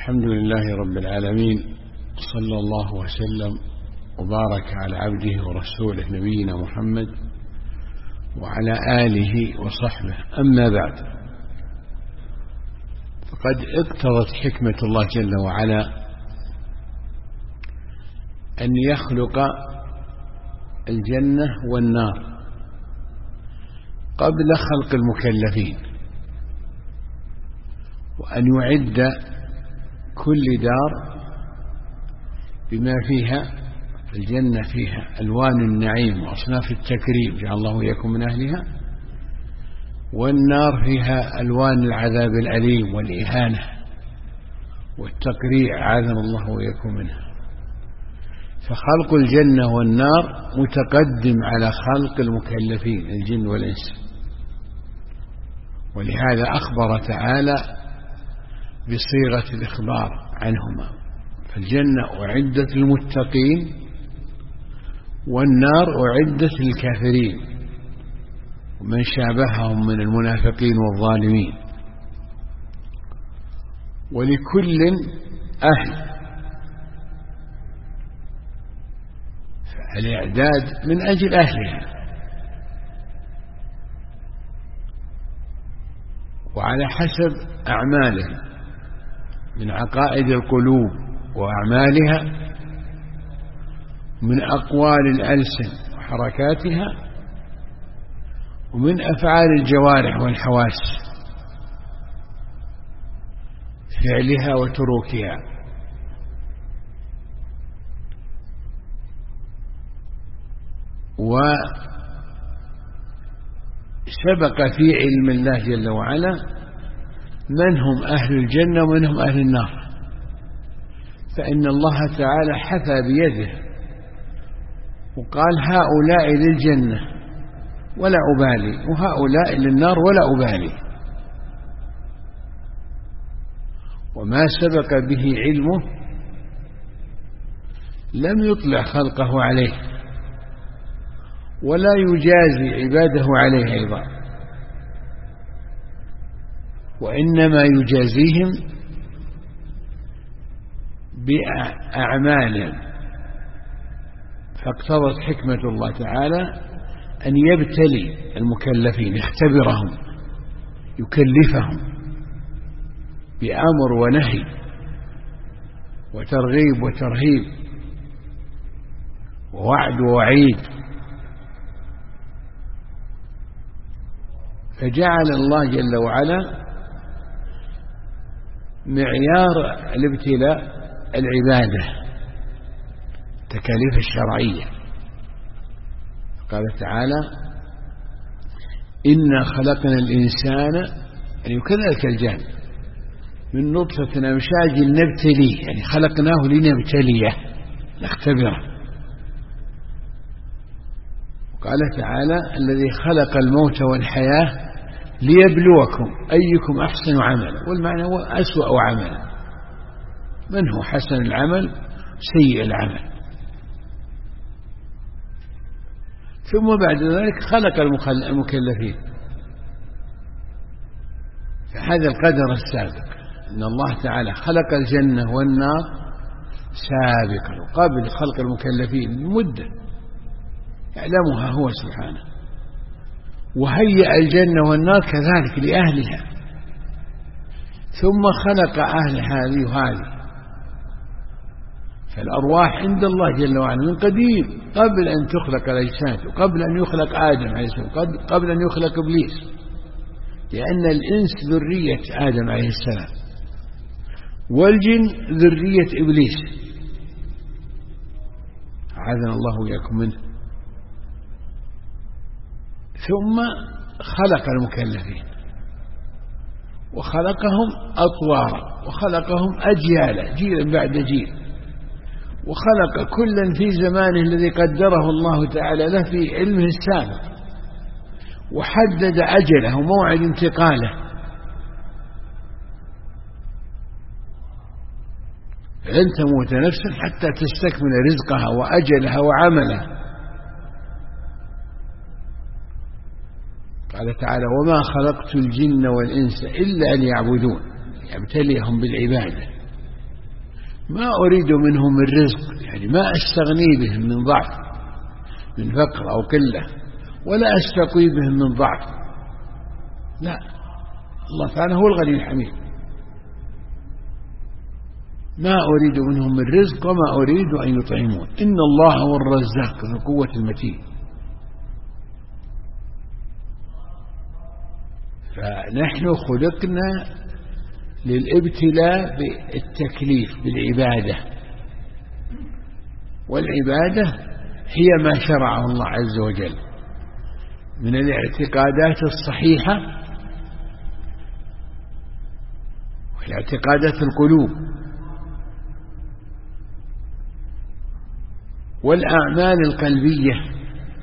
الحمد لله رب العالمين، صلى الله وسلم وبارك على عبده ورسوله نبينا محمد وعلى آله وصحبه. أما بعد، فقد اقتضت حكمة الله جل وعلا أن يخلق الجنة والنار قبل خلق المكلفين، وأن يعد كل دار بما فيها. الجنة فيها ألوان النعيم وأصناف التكريم، جعل الله وإياكم من أهلها، والنار فيها ألوان العذاب الأليم والإهانة والتقريع، عاذنا الله وإياكم منها. فخلق الجنة والنار متقدم على خلق المكلفين الجن والإنس، ولهذا أخبر تعالى بصيغة الإخبار عنهما. فالجنة أعدت للمتقين والنار أعدت للكافرين ومن شابههم من المنافقين والظالمين، ولكل أهل. فالإعداد من أجل أهلها، وعلى حسب أعمالهم من عقائد القلوب وأعمالها، من أقوال الألسن وحركاتها، ومن أفعال الجوارح والحواس فعلها وتروكها. وسبق في علم الله جل وعلا من هم أهل الجنة ومن هم أهل النار، فإن الله تعالى حثى بيده وقال هؤلاء للجنة ولا أبالي، وهؤلاء للنار ولا أبالي. وما سبق به علمه لم يطلع خلقه عليه، ولا يجازي عباده عليه أيضا، وإنما يجازيهم بأعمالهم. فاقتضت حكمة الله تعالى أن يبتلي المكلفين، يختبرهم، يكلفهم بأمر ونهي وترغيب وترهيب ووعد ووعيد. فجعل الله جل وعلا معيار الابتلاء العبادة، التكاليف الشرعية. قال تعالى إنا خلقنا الإنسان، يعني كذلك الجان، من نطفة أمشاج نبتليه، يعني خلقناه لنبتليه نختبره. وقال تعالى الذي خلق الموت والحياة ليبلوكم أيكم أحسن عملا، والمعنى هو أسوأ عملا، من هو حسن العمل سيء العمل. ثم بعد ذلك خلق المكلفين. فهذا القدر السابق، أن الله تعالى خلق الجنة والنار سابقا قبل خلق المكلفين مدة يعلمها هو سبحانه، وهيأ الجنة والنار كذلك لأهلها، ثم خلق أهل هذه وهذه. فالأرواح عند الله جل وعلا من قديم، قبل أن تخلق الأجساد، وقبل أن يخلق آدم عليه السلام، قبل أن يخلق إبليس، لأن الإنس ذرية آدم عليه السلام، والجن ذرية إبليس، أعاذنا الله وإياكم منه. ثم خلق المكلفين وخلقهم أطوارا، وخلقهم أجيالا، جيلا بعد جيل، وخلق كلا في زمانه الذي قدره الله تعالى له في علمه السابق، وحدد أجله وموعد انتقاله. لن تموت نفس حتى تستكمل رزقها وأجلها وعملها. قال تعالى وما خلقت الجن والإنس إلا ليعبدون، يبتليهم بالعبادة. ما أريد منهم الرزق، يعني ما أستغني بهم من ضعف، من فقر أو قلة، ولا أستقوي بهم من ضعف، لا، الله تعالى هو الغني الحميد. ما أريد منهم الرزق وما أريد أن يطعمون، إن الله هو الرزاق ذو القوة المتين. فنحن خلقنا للابتلاء بالتكليف بالعبادة، والعبادة هي ما شرعه الله عز وجل من الاعتقادات الصحيحة والاعتقادات القلوب والأعمال القلبية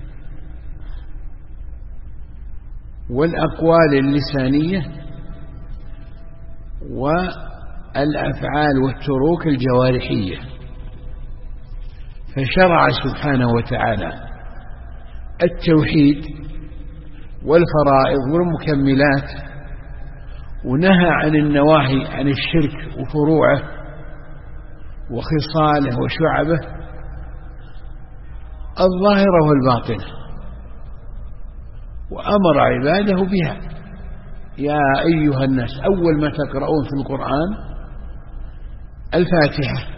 والأقوال اللسانية والأفعال والتروك الجوارحية. فشرع سبحانه وتعالى التوحيد والفرائض والمكملات، ونهى عن النواهي عن الشرك وفروعه وخصاله وشعبه الظاهرة والباطنة، وأمر عباده بها. يا أيها الناس، أول ما تقرؤون في القرآن الفاتحة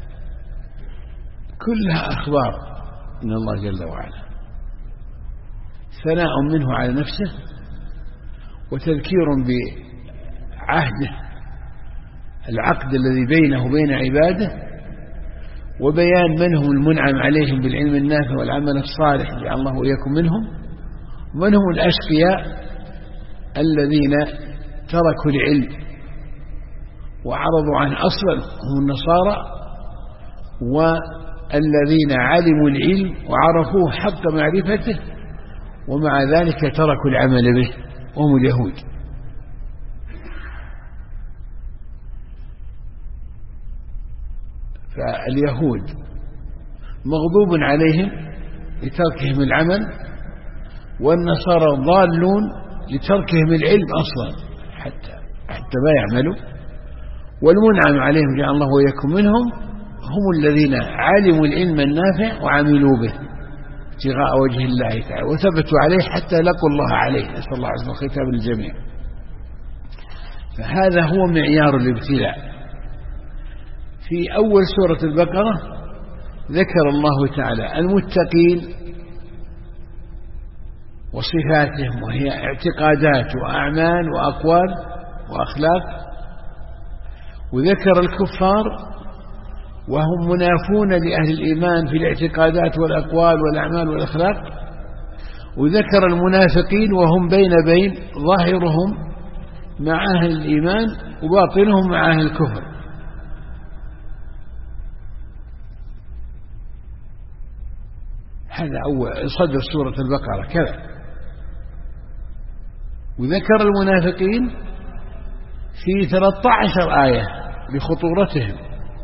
كلها أخبار من الله جل وعلا، ثناء منه على نفسه وتذكير بعهده العقد الذي بينه وبين عباده، وبيان من هم المنعم عليهم بالعلم النافع والعمل الصالح جعل الله وإياكم منهم، ومن هم الأشقياء الذين تركوا العلم وعرضوا عنه أصلا هم النصارى، والذين علموا العلم وعرفوه حق معرفته ومع ذلك تركوا العمل به وهم اليهود. فاليهود مغضوب عليهم لتركهم العمل، والنصارى ضالون لتركهم العلم أصلا حتى ما يعملوا، والمنعم عليهم جعل الله وإياكم منهم هم الذين علموا العلم النافع وعملوا به ابتغاء وجه الله تعالى وثبتوا عليه حتى لقوا الله عليه، نسأل الله عز وجل ختام الجميع. فهذا هو معيار الابتلاء. في أول سورة البقرة ذكر الله تعالى المتقين وصفاتهم، وهي اعتقادات وأعمال وأقوال وأخلاق، وذكر الكفار وهم منافون لأهل الإيمان في الاعتقادات والأقوال والأعمال والأخلاق، وذكر المنافقين وهم بين ظاهرهم مع أهل الإيمان وباطنهم مع أهل الكفر. هذا أول صدر سورة البقرة كذا. وذكر المنافقين في 13 آية لخطورتهم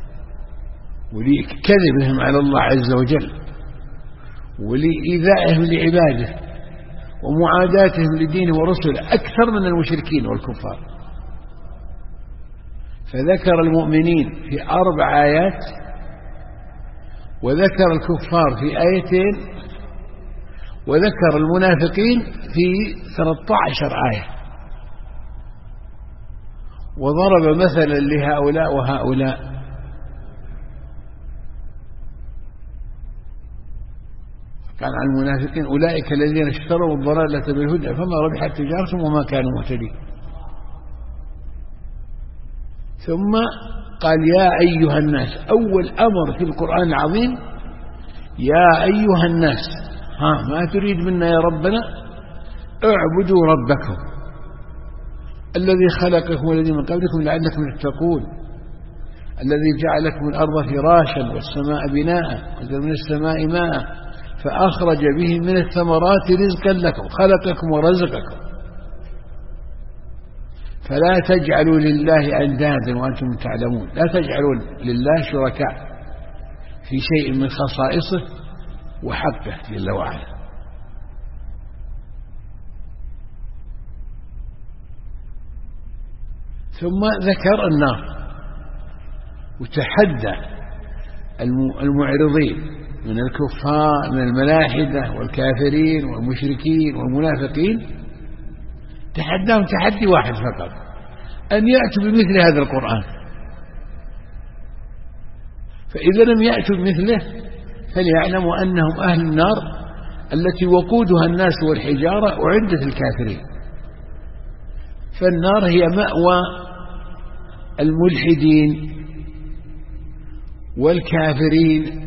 ولكذبهم على الله عز وجل ولإيذائهم لعباده ومعاداتهم لدينه ورسله أكثر من المشركين والكفار. فذكر المؤمنين في 4 آيات، وذكر الكفار في 2 آيات، وذكر المنافقين في 13 آية، وضرب مثلا لهؤلاء وهؤلاء. قال عن المنافقين أولئك الذين اشتروا الضلالة بالهدى فما ربحت تجارتهم وما كانوا مهتدين. ثم قال يا أيها الناس، أول أمر في القرآن العظيم يا أيها الناس. ما تريد منا يا ربنا؟ اعبدوا ربكم الذي خلقكم والذي من قبلكم لعلكم تتقون، الذي جعل لكم الأرض فراشا والسماء بناء وأنزل من السماء ماء فأخرج به من الثمرات رزقا لكم، خلقكم ورزقكم، فلا تجعلوا لله أندادا وأنتم تعلمون. لا تجعلوا لله شركاء في شيء من خصائصه وحقه جل وعلا. ثم ذكر النار وتحدى المعرضين من الكفار من الملاحدة والكافرين والمشركين والمنافقين، تحداهم تحدي واحد فقط، أن يأتوا بمثل هذا القرآن. فإذا لم يأتوا بمثله فليعلموا أنهم أهل النار التي وقودها الناس والحجارة أعدت الكافرين. فالنار هي مأوى الملحدين والكافرين.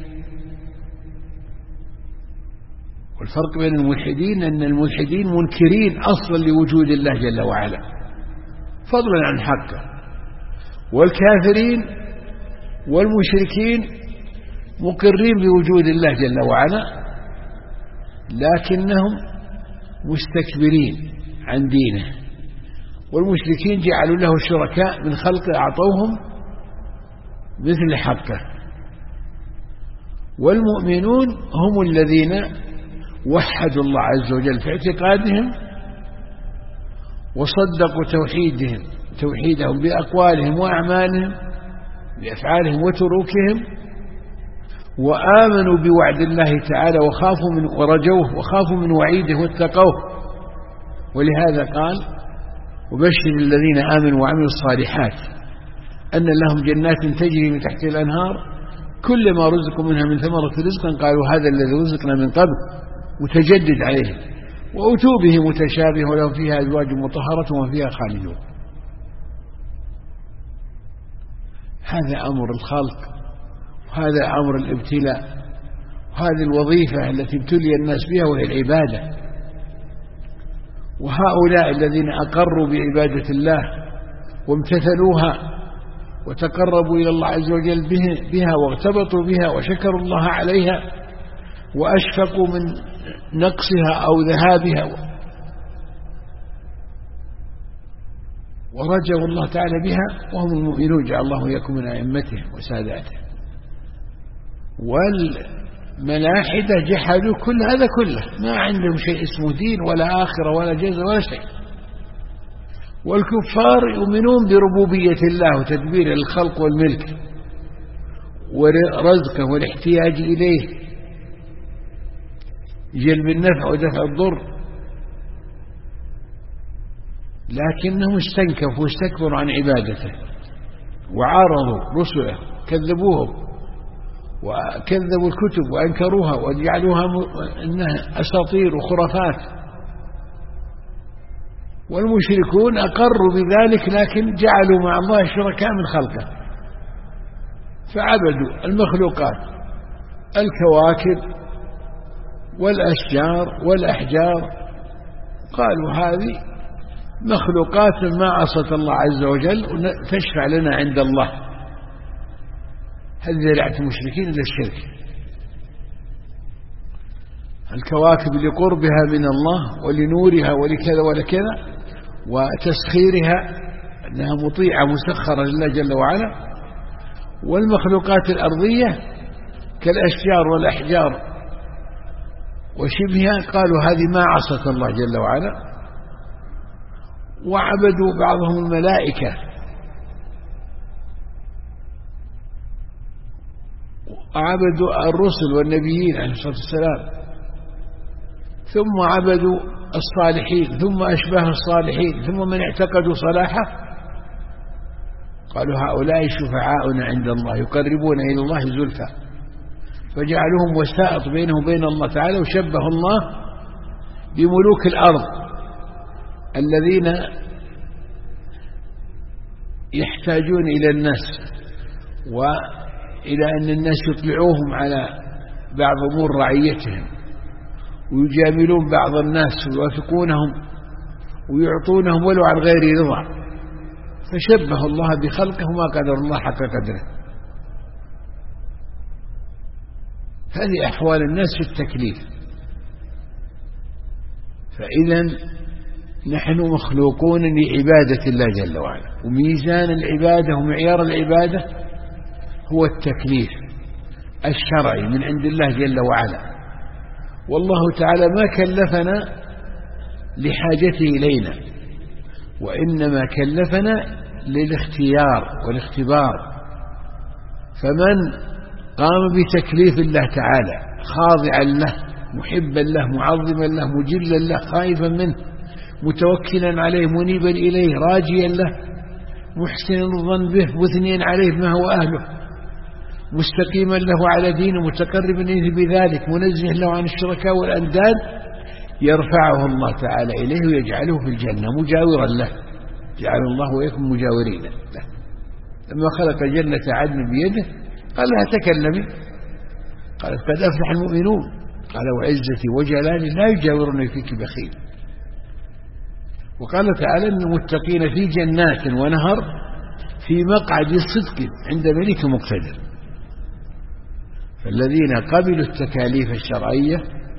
والفرق بين الملحدين أن الملحدين منكرين أصلا لوجود الله جل وعلا فضلا عن حقه، والكافرين والمشركين مقرين بوجود الله جل وعلا لكنهم مستكبرين عن دينه. والمشركين جعلوا له شركاء من خلقه أعطوهم مثل حقه. والمؤمنون هم الذين وحدوا الله عز وجل في اعتقادهم وصدقوا توحيدهم بأقوالهم وأعمالهم بأفعالهم وتروكهم، وآمنوا بوعد الله تعالى ورجوه وخافوا من وعيده واتقوه. ولهذا قال: وبشر الذين آمنوا وعملوا الصالحات أن لهم جنات تجري من تحت الأنهار كلما رزقوا منها من ثمرة رزقا قالوا هذا الذي رزقنا من قبل متجدد عليه وأتوا به متشابه ولهم فيها أزواج مطهرة وفيها خالدون. هذا أمر الخلق، وهذا أمر الابتلاء، وهذه الوظيفة التي ابتلي الناس بها وهي العبادة. وهؤلاء الذين أقروا بعبادة الله وامتثلوها وتقربوا إلى الله عز وجل بها وارتبطوا بها وشكروا الله عليها وأشفقوا من نقصها أو ذهابها ورجوا الله تعالى بها وهم المؤمنون، جعل الله إياكم من أئمتهم وساداتهم. والملاحدة جحدوا كل هذا كله، ما عندهم شيء اسمه دين ولا آخرة ولا جزاء ولا شيء. والكفار يؤمنون بربوبية الله وتدبير الخلق والملك ورزقه والاحتياج إليه، جلب النفع ودفع الضر، لكنهم استنكفوا واستكبروا عن عبادته وعارضوا رسله، كذبوهم وكذبوا الكتب وأنكروها وجعلوها إنها أساطير وخرافات. والمشركون أقروا بذلك لكن جعلوا مع الله شركاء من خلقه، فعبدوا المخلوقات الكواكب والأشجار والأحجار، قالوا هذه مخلوقات ما عصت الله عز وجل تشفع لنا عند الله. هل ذرعت المشركين إلى الشرك؟ الكواكب لقربها من الله ولنورها ولكذا ولكذا وتسخيرها أنها مطيعة مسخرة لله جل وعلا. والمخلوقات الأرضية كالأشجار والأحجار وشبهها قالوا هذه ما عصت الله جل وعلا. وعبدوا بعضهم الملائكة وعبدوا الرسل والنبيين عليه الصلاة والسلام، ثم عبدوا الصالحين ثم أشباه الصالحين ثم من اعتقدوا صلاحه قالوا هؤلاء شفعاؤنا عند الله يقربون إلى الله زلفى، فجعلوهم وسائط بينه وبين الله تعالى. وشبه الله بملوك الأرض الذين يحتاجون إلى الناس وإلى أن الناس يطلعوهم على بعض أمور رعيتهم ويجاملون بعض الناس ويوافقونهم ويعطونهم ولو عن غير رضا، فشبه الله بخلقه ما قدر الله حق قدره. هذه أحوال الناس في التكليف. فإذا نحن مخلوقون لعبادة الله جل وعلا، وميزان العبادة ومعيار العبادة هو التكليف الشرعي من عند الله جل وعلا. والله تعالى ما كلفنا لحاجته إلينا، وإنما كلفنا للاختيار والاختبار فمن قام بتكليف الله تعالى خاضعا له محبا له معظما له مجلا له خائفا منه متوكلا عليه منيبا إليه راجيا له محسن الظن به مثنيا عليه ما هو أهله مستقيما له على دينه متقربا إليه بذلك منزه له عن الشركاء والأنداد يرفعه الله تعالى إليه ويجعله في الجنة مجاورا له جعل الله وإياكم مجاورين له. لما خلق جنة عدن بيده قال لها تكلمي قالت قد أفلح المؤمنون قال وعزتي وجلالي لا يجاورني فيك بخيل. وقال تعالى إن المتقين في جنات ونهر في مقعد صدق عند ملك مقتدر. فالذين قبلوا التكاليف الشرعية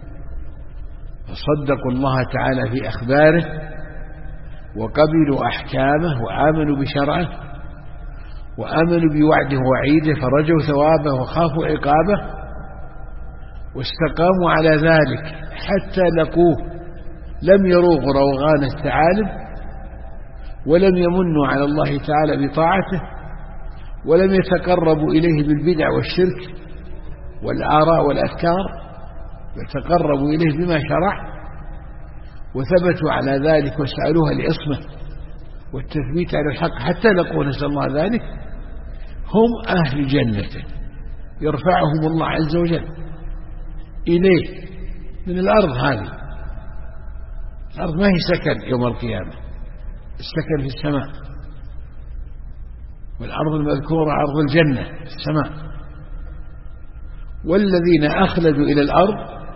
فصدقوا الله تعالى في أخباره وقبلوا أحكامه وآمنوا بشرعه وآمنوا بوعده ووعيده فرجوا ثوابه وخافوا عقابه واستقاموا على ذلك حتى لقوه لم يروغوا روغان الثعالب ولم يمنوا على الله تعالى بطاعته ولم يتقربوا إليه بالبدع والشرك والآراء والأفكار يتقربوا إليه بما شرع وثبتوا على ذلك وسألوها العصمة والتثبيت على الحق حتى لقوا نسأل الله ذلك هم أهل جنته يرفعهم الله عز وجل إليه من الأرض. هذه الأرض ما هي سكن يوم القيامة السكن في السماء والأرض المذكورة أرض الجنة في السماء. والذين أخلدوا إلى الأرض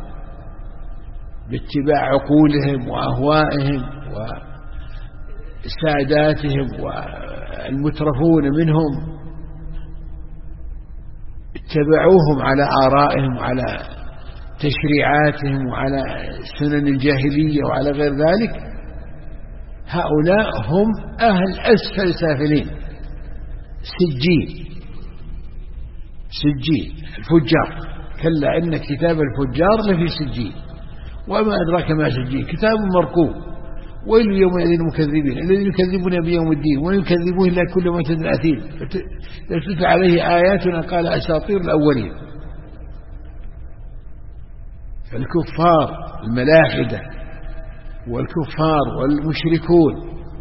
باتباع عقولهم وأهوائهم وساداتهم والمترفون منهم اتبعوهم على آرائهم وعلى تشريعاتهم وعلى سنن الجاهلية وعلى غير ذلك هؤلاء هم أهل أسفل سافلين سجين الفجار كلا إن كتاب الفجار لفي سجين وما أدراك ما سجين كتاب مرقوم ويل يومئذ للمكذبين الذين يكذبون بيوم الدين ويكذبون إلا كل معتد أثيم تتلى عليه آياتنا قال أساطير الأولين. فالكفار الملاحدة والكفار والمشركون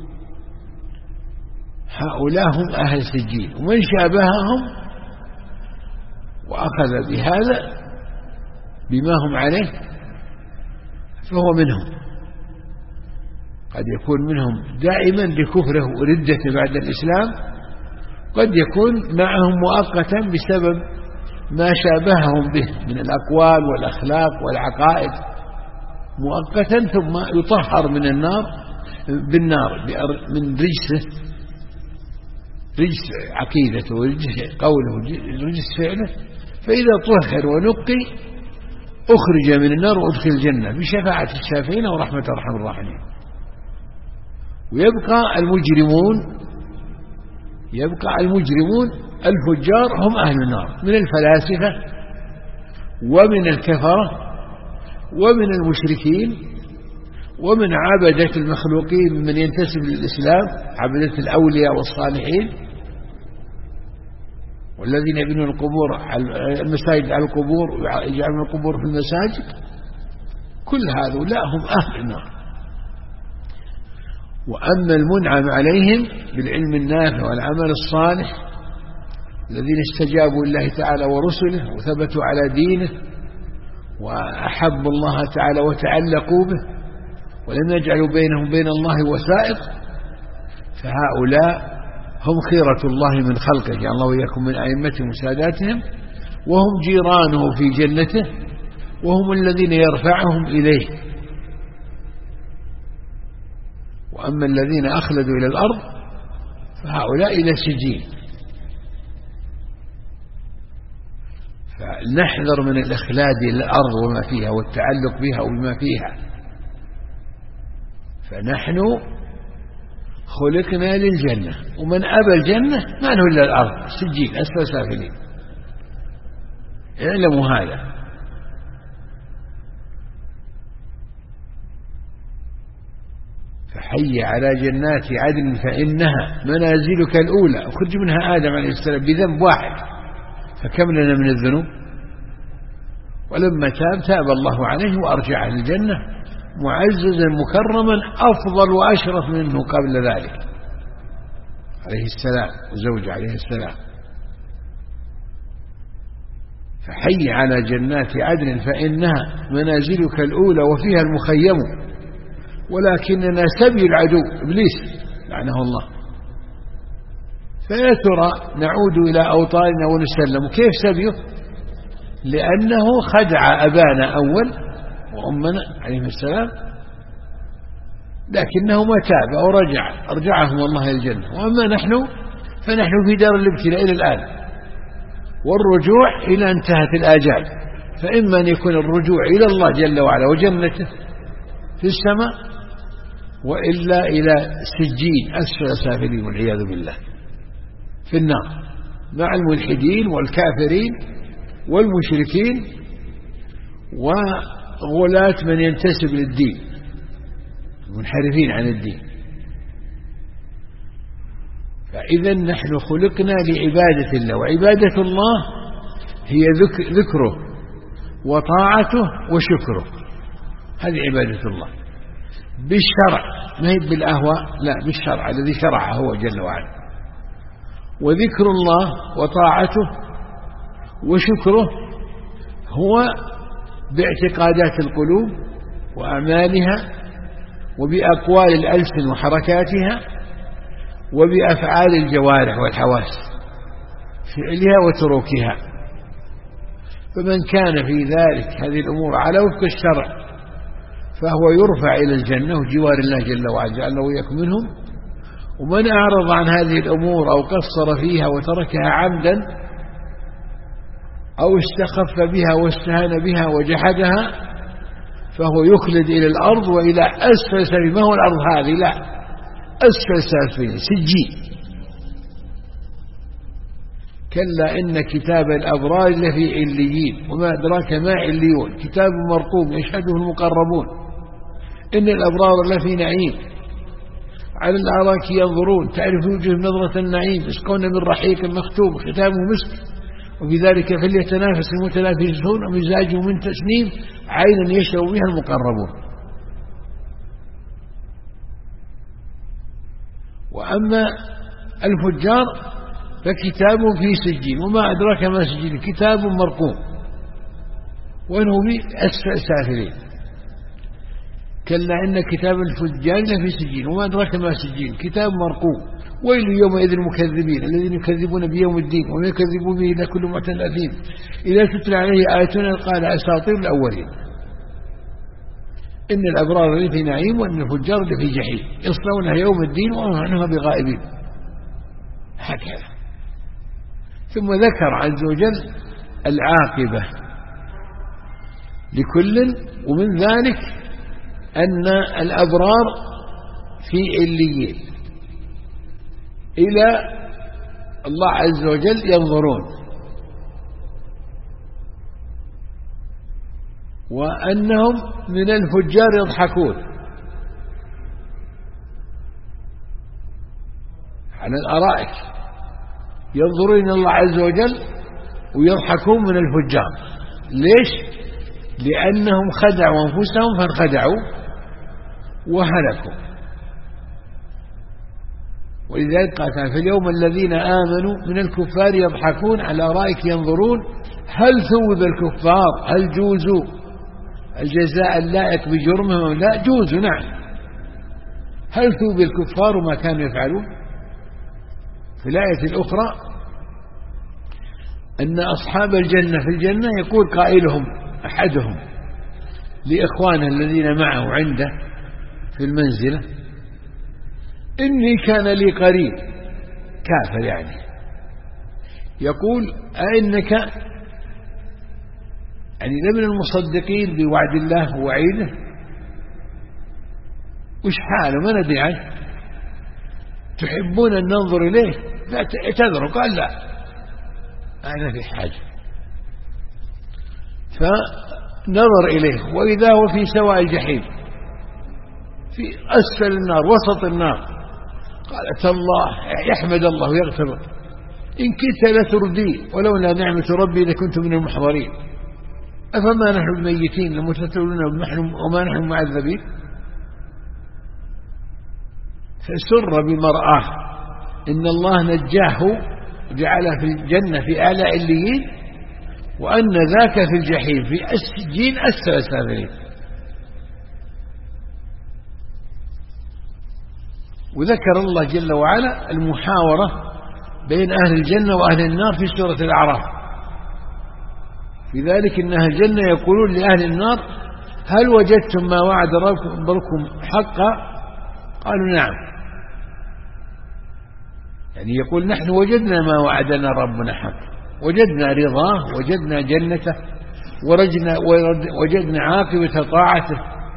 هؤلاء هم أهل سجين ومن شابههم وأخذ بهذا بما هم عليه فهو منهم. قد يكون منهم دائما لكفره وردته بعد الإسلام قد يكون معهم مؤقتا بسبب ما شابههم به من الأقوال والأخلاق والعقائد مؤقتا ثم يطهر من النار بالنار من رجس عقيدته ورجس قوله ورجس فعله فإذا طهر ونقي أخرج من النار وأدخل الجنة بشفاعة الشافعين ورحمة أرحم الراحمين. ويبقى المجرمون الفجار هم أهل النار من الفلاسفة ومن الكفرة ومن المشركين ومن عبدة المخلوقين من ينتسب للإسلام عبدة الأولياء والصالحين والذين يبنون القبور المساجد على القبور ويجعلون القبور في المساجد كل هؤلاء هم أهل النار. وأما المنعم عليهم بالعلم النافع والعمل الصالح الذين استجابوا لله تعالى ورسله وثبتوا على دينه وأحبوا الله تعالى وتعلقوا به ولم يجعلوا بينهم بين الله وثائق فهؤلاء هم خيرة الله من خلقه جعل الله وإياكم من أئمتهم وساداتهم وهم جيرانه في جنته وهم الذين يرفعهم إليه. وأما الذين أخلدوا إلى الأرض فهؤلاء إلى سجين. فنحذر من الإخلاد إلى الأرض وما فيها والتعلق بها وبما فيها. فنحن خلقنا للجنة ومن أبى الجنة ما له إلا الأرض سجين أسفل سافلين. اعلموا هذا. فحي على جنات عدن فإنها منازلك الأولى. أخرج منها آدم عليه السلام بذنب واحد فكم لنا من الذنوب. ولما تاب الله عليه وأرجعه للجنة معززا مكرما أفضل وأشرف منه قبل ذلك عليه السلام وزوجه عليه السلام. فحي على جنات عدن فإنها منازلك الأولى وفيها المخيم، ولكننا سبي العدو إبليس لعنه الله. فيا ترى نعود إلى أوطاننا ونسلم. كيف سبيه؟ لأنه خدع أبانا أول وأمنا عليه السلام، لكنه ما تاب أو أرجعهم الله إلى الجنة. وأما نحن فنحن في دار الابتلاء إلى الآن، والرجوع إلى انتهت الآجال. فإما أن يكون الرجوع إلى الله جل وعلا وجنته في السماء، وإلا إلى سجين أسفل سافلين والعياذ بالله في النار مع الملحدين والكافرين والمشركين وغلاة من ينتسب للدين المنحرفين عن الدين. فإذا نحن خلقنا لعبادة الله، وعبادة الله هي ذكره وطاعته وشكره. هذه عبادة الله بالشرع، ما هي بالأهواء، لا بالشرع الذي شرعه هو جل وعلا. وذكر الله وطاعته وشكره هو باعتقادات القلوب وأعمالها، وبأقوال الألسن وحركاتها، وبأفعال الجوارح والحواس فعلها وتركها. فمن كان في ذلك هذه الأمور على وفق الشرع فهو يرفع إلى الجنة وجوار الله جل وعلا، جعلنا وإياكم منهم. ومن أعرض عن هذه الأمور أو قصر فيها وتركها عمدا أو استخف بها واستهان بها وجحدها فهو يخلد إلى الأرض وإلى أسفل سافلين. ما هو الأرض هذه؟ لا، أسفل سافلين سجين. كلا إن كتاب الأبرار لفي عليين وما أدراك ما عليون كتاب مرقوم يشهده المقربون إن الأبرار لفي نعيم على الأراك ينظرون تعرف وجوههم نظرة النعيم يسقون من رحيق مختوم ختامه مسك وفي ذلك فليتنافس المتنافسون ومزاجه من تسنيم عينا يشرب بها المقربون. وأما الفجار فكتاب في سجين وما أدراك ما سجين كتاب مرقوم وإنه بأسفل سافلين. كلا إن كتاب الفجار لفي سجين وما أدراك ما سجين كتاب مرقوم ويل يومئذ المكذبين الذين يكذبون بيوم الدين وما يكذبون به إلا كل معتد أثيم إذا تتلى عليه آياتنا قال أساطير الأولين. إن الأبرار لفي نعيم وإن الفجار لفي جحيم يصلونها يوم الدين وهم عنها بغائبين. هكذا. ثم ذكر عز وجل العاقبة لكل، ومن ذلك أن الأبرار في عليين إلى الله عز وجل ينظرون، وأنهم من الفجار يضحكون على الأرائك ينظرون إلى الله عز وجل ويضحكون من الفجار. ليش؟ لأنهم خدعوا أنفسهم فانخدعوا وهلكوا. ولذلك قال في اليوم الذين آمنوا من الكفار يضحكون على أرائك ينظرون هل ثوب الكفار هل جوزوا الجزاء اللائق بجرمهم؟ لا جوزوا نعم. هل ثوب الكفار ما كانوا يفعلون؟ في الآية الأخرى أن أصحاب الجنة في الجنة يقول قائلهم أحدهم لإخوانه الذين معه عنده في المنزلة إني كان لي قريب كافر يعني يقول أئنك يعني لمن المصدقين بوعد الله ووعيده؟ وش حاله ما ندري عنه تحبون أن ننظر إليه؟ لا اعتذروا قال لا أنا في حاجة. فنظر إليه وإذا هو في سواء الجحيم في أسفل النار وسط النار. قال تالله يحمد الله ويغفر إن كدت لتردين ولولا نعمة ربي لكنت من المحضرين أفما نحن بميتين لمتتلون وما نحن معذبين. فسر بمرآه إن الله نجاه وجعله في الجنة في أعلى عليين، وأن ذاك في الجحيم في أسجين أسفل سافلين. وذكر الله جل وعلا المحاورة بين أهل الجنة وأهل النار في سورة الأعراف، في ذلك إن أهل الجنة يقولون لأهل النار هل وجدتم ما وعد ربكم حقا؟ قالوا نعم، يعني يقول نحن وجدنا ما وعدنا ربنا حقا، وجدنا رضاه، وجدنا جنته، وجدنا عاقبة طاعته.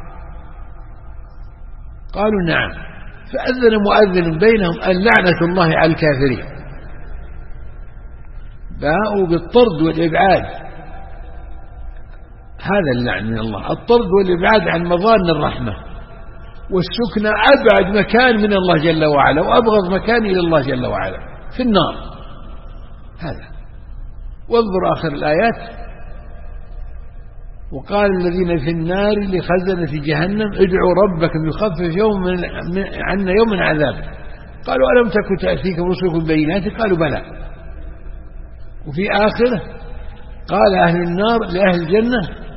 قالوا نعم. فأذن مؤذن بينهم اللعنة الله على الكافرين. باءوا بالطرد والإبعاد، هذا اللعن من الله، الطرد والإبعاد عن مظان الرحمة، والسكنى أبعد مكان من الله جل وعلا وأبغض مكان إلى الله جل وعلا في النار. هذا. وانظر آخر الآيات: وقال الذين في النار لخزنة جهنم ادعوا ربكم يخفف عنا يوم من عذاب. قالوا ألم تكن تأتيكم رسلكم بالبينات؟ قالوا بلى. وفي آخره قال أهل النار لأهل الجنة